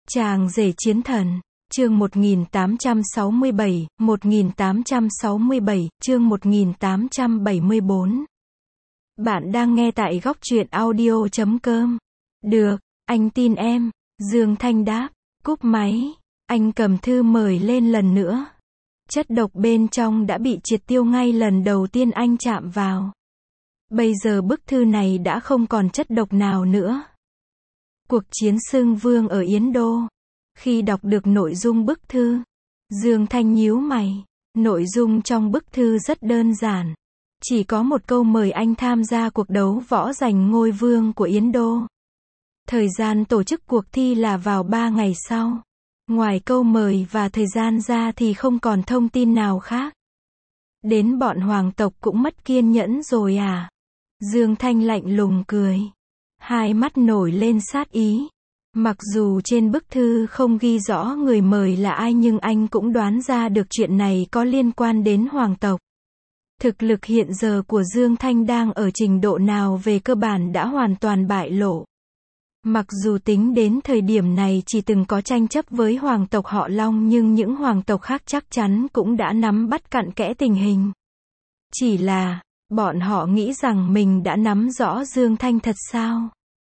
Chàng rể chiến thần, chương 1867, 1867, chương 1874. Bạn đang nghe tại góc truyện audio.com. Được, anh tin em, Dương Thanh đáp, cúp máy, anh cầm thư mời lên lần nữa. Chất độc bên trong đã bị triệt tiêu ngay lần đầu tiên anh chạm vào. Bây giờ bức thư này đã không còn chất độc nào nữa. Cuộc chiến xưng vương ở Yến Đô. Khi đọc được nội dung bức thư, Dương Thanh nhíu mày. Nội dung trong bức thư rất đơn giản. Chỉ có một câu mời anh tham gia cuộc đấu võ giành ngôi vương của Yến Đô. Thời gian tổ chức cuộc thi là vào 3 ngày sau. Ngoài câu mời và thời gian ra thì không còn thông tin nào khác. Đến bọn hoàng tộc cũng mất kiên nhẫn rồi à? Dương Thanh lạnh lùng cười. Hai mắt nổi lên sát ý. Mặc dù trên bức thư không ghi rõ người mời là ai nhưng anh cũng đoán ra được chuyện này có liên quan đến hoàng tộc. Thực lực hiện giờ của Dương Thanh đang ở trình độ nào về cơ bản đã hoàn toàn bại lộ. Mặc dù tính đến thời điểm này chỉ từng có tranh chấp với hoàng tộc họ Long nhưng những hoàng tộc khác chắc chắn cũng đã nắm bắt cặn kẽ tình hình. Chỉ là, bọn họ nghĩ rằng mình đã nắm rõ Dương Thanh thật sao?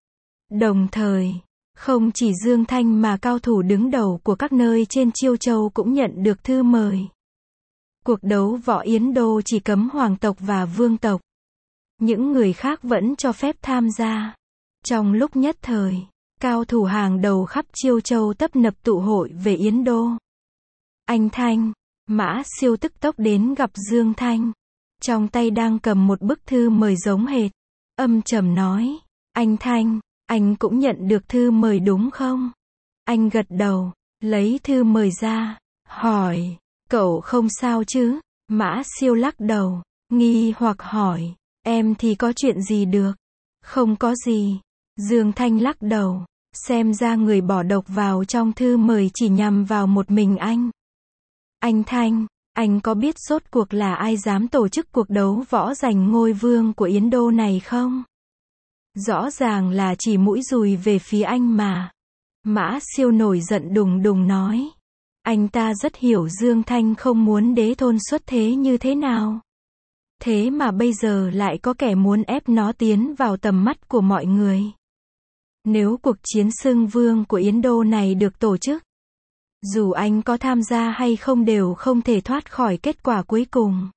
Đồng thời, không chỉ Dương Thanh mà cao thủ đứng đầu của các nơi trên Chiêu Châu cũng nhận được thư mời. Cuộc đấu võ Yến Đô chỉ cấm hoàng tộc và vương tộc. Những người khác vẫn cho phép tham gia. Trong lúc nhất thời, cao thủ hàng đầu khắp Chiêu Châu tấp nập tụ hội về Yến Đô. Anh Thanh, Mã Siêu tức tốc đến gặp Dương Thanh. Trong tay đang cầm một bức thư mời giống hệt. Âm trầm nói, anh Thanh, anh cũng nhận được thư mời đúng không? Anh gật đầu, lấy thư mời ra, hỏi, cậu không sao chứ? Mã Siêu lắc đầu, nghi hoặc hỏi, em thì có chuyện gì được? Không có gì. Dương Thanh lắc đầu, xem ra người bỏ độc vào trong thư mời chỉ nhằm vào một mình anh. Anh Thanh, anh có biết rốt cuộc là ai dám tổ chức cuộc đấu võ giành ngôi vương của Yến Đô này không? Rõ ràng là chỉ mũi dùi về phía anh mà. Mã Siêu nổi giận đùng đùng nói. Anh ta rất hiểu Dương Thanh không muốn đế thôn xuất thế như thế nào. Thế mà bây giờ lại có kẻ muốn ép nó tiến vào tầm mắt của mọi người. Nếu cuộc chiến xưng vương của Yến Đô này được tổ chức, dù anh có tham gia hay không đều không thể thoát khỏi kết quả cuối cùng.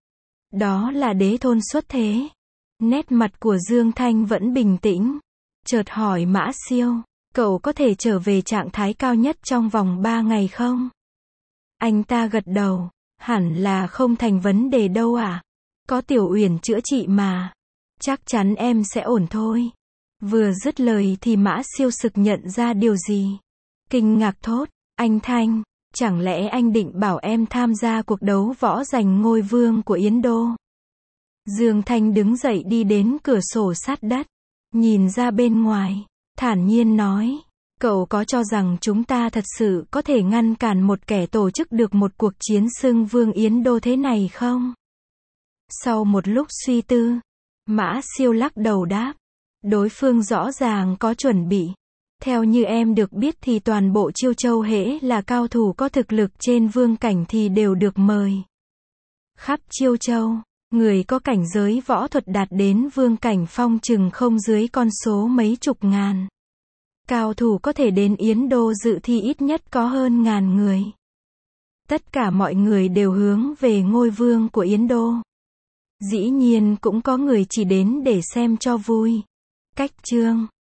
Đó là đế thôn xuất thế. Nét mặt của Dương Thanh vẫn bình tĩnh. Chợt hỏi Mã Siêu, cậu có thể trở về trạng thái cao nhất trong vòng 3 ngày không? Anh ta gật đầu, hẳn là không thành vấn đề đâu ạ. Có Tiểu Uyển chữa trị mà. Chắc chắn em sẽ ổn thôi. Vừa dứt lời thì Mã Siêu sực nhận ra điều gì. Kinh ngạc thốt, anh Thanh, chẳng lẽ anh định bảo em tham gia cuộc đấu võ giành ngôi vương của Yến Đô? Dương Thanh đứng dậy đi đến cửa sổ sát đất, nhìn ra bên ngoài, thản nhiên nói, cậu có cho rằng chúng ta thật sự có thể ngăn cản một kẻ tổ chức được một cuộc chiến xưng vương Yến Đô thế này không? Sau một lúc suy tư, Mã Siêu lắc đầu đáp, đối phương rõ ràng có chuẩn bị. Theo như em được biết thì toàn bộ Chiêu Châu hễ là cao thủ có thực lực trên vương cảnh thì đều được mời. Khắp Chiêu Châu, người có cảnh giới võ thuật đạt đến vương cảnh phong chừng không dưới con số mấy chục ngàn. Cao thủ có thể đến Yến Đô dự thi ít nhất có hơn 1000 người. Tất cả mọi người đều hướng về ngôi vương của Yến Đô. Dĩ nhiên cũng có người chỉ đến để xem cho vui. Cách chương